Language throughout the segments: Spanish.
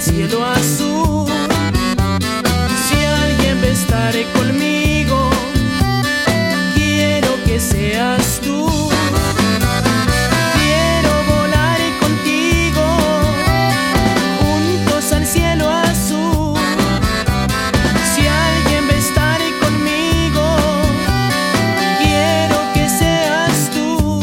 cielo azul. Si alguien va a estar conmigo, quiero que seas tú. Quiero volar contigo, juntos al cielo azul. Si alguien va a estar conmigo, quiero que seas tú.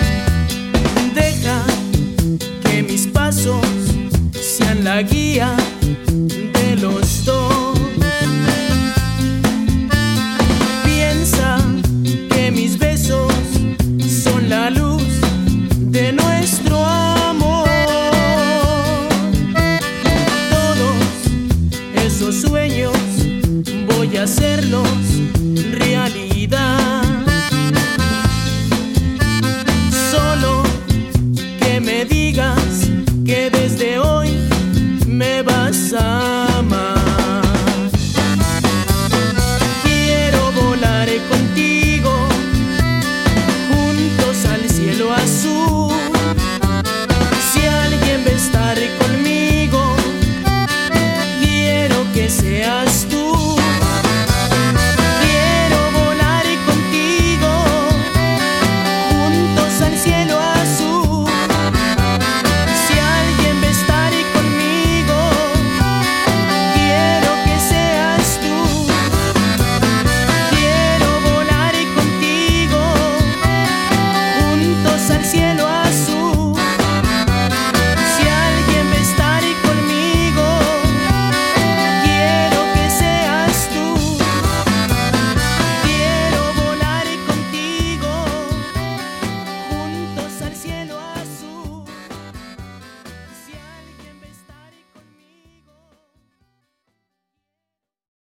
Deja que mis pasos sean la guía